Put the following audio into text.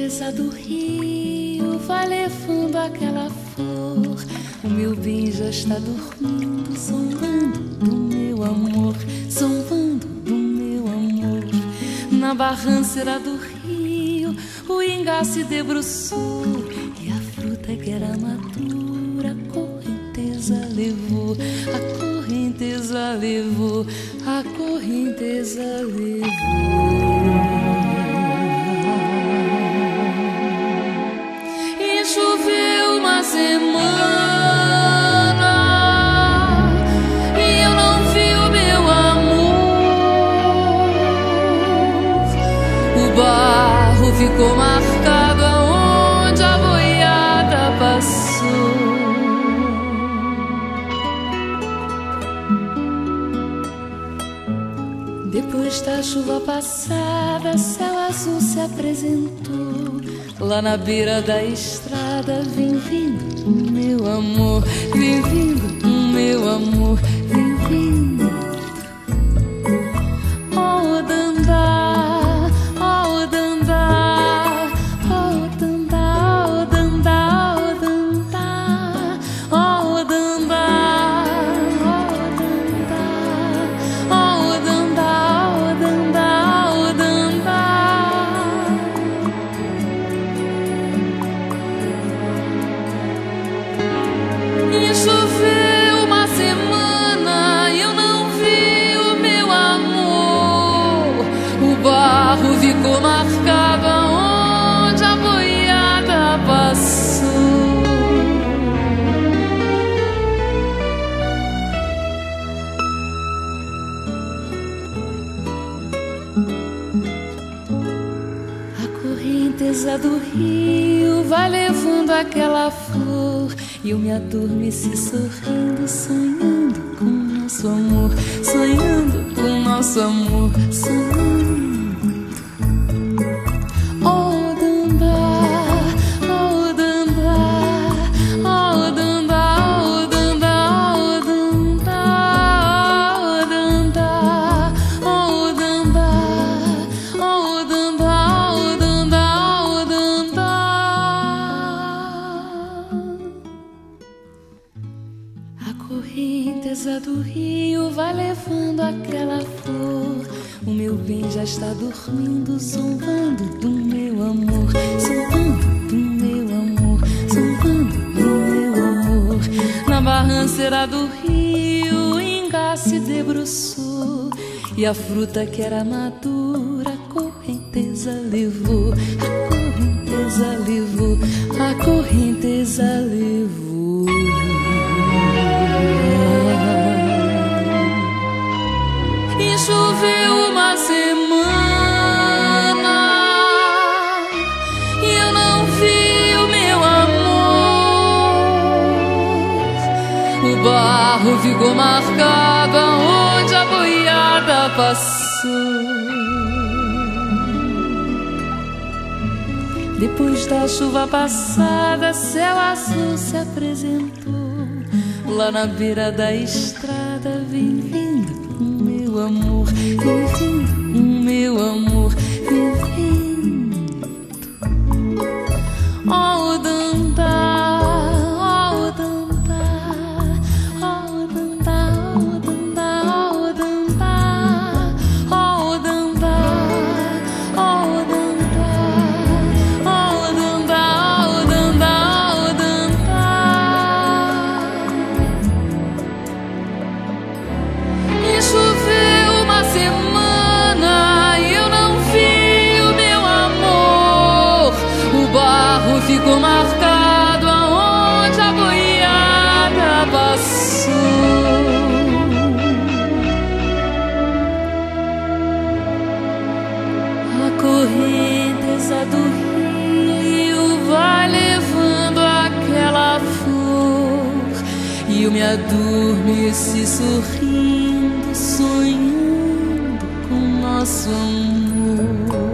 correnteza do rio vai levando aquela flor. O meu bem já está dormindo, zombando do meu amor, zombando do meu amor. Na barranceira do rio o ingá se debruçou, e a fruta que era madura a correnteza levou, a correnteza levou, a correnteza levou. E choveu uma semana e eu não vi o meu amor. O barro ficou marcado aonde a boiada passou. Depois da chuva passada, céu azul se apresentou. Lá na beira da estrada vem vindo o meu amor, vem vindo o meu amor, vem vindo. Oh Dandá, oh Dandá, oh Dandá, oh Dandá, oh Dandá, oh Dandá, oh Dandá, oh Dandá, oh Dandá. E choveu uma semana e eu não vi o meu amor. O barro ficou marcado aonde a boiada passou. A correnteza do rio vai levando aquela flor, e eu me adormeci sorrindo, sonhando com nosso amor, sonhando com nosso amor, sonhando. Oh Dandá, oh Dandá, oh Dandá, oh Dandá, oh Dandá, oh Dandá, oh Dandá, oh Dandá, oh Dandá, oh Dandá. A correnteza do rio vai levando aquela flor. O meu bem já está dormindo, zombando do meu amor, zombando do meu amor, zombando do meu amor. Na barranceira do rio o ingá se debruçou, e a fruta que era madura a correnteza levou, a correnteza levou, a correnteza levou. E choveu uma semana e eu não vi o meu amor. O barro ficou marcado aonde a boiada passou. Depois da chuva passada, céu azul se apresentou. Lá na beira da estrada vem vindo o meu amor, vem vindo o meu amor, vem vindo. Oh Dandá, oh Dandá, oh Dandá, oh Dandá, oh Dandá, oh Dandá, oh Dandá, oh Dandá, oh Dandá, oh Dandá. E choveu uma semana e eu não vi o meu amor. O barro ficou marcado aonde a boiada passou. A correnteza do rio vai levando aquela flor, e eu me adormeci sorrindo, sonhando com nosso amor.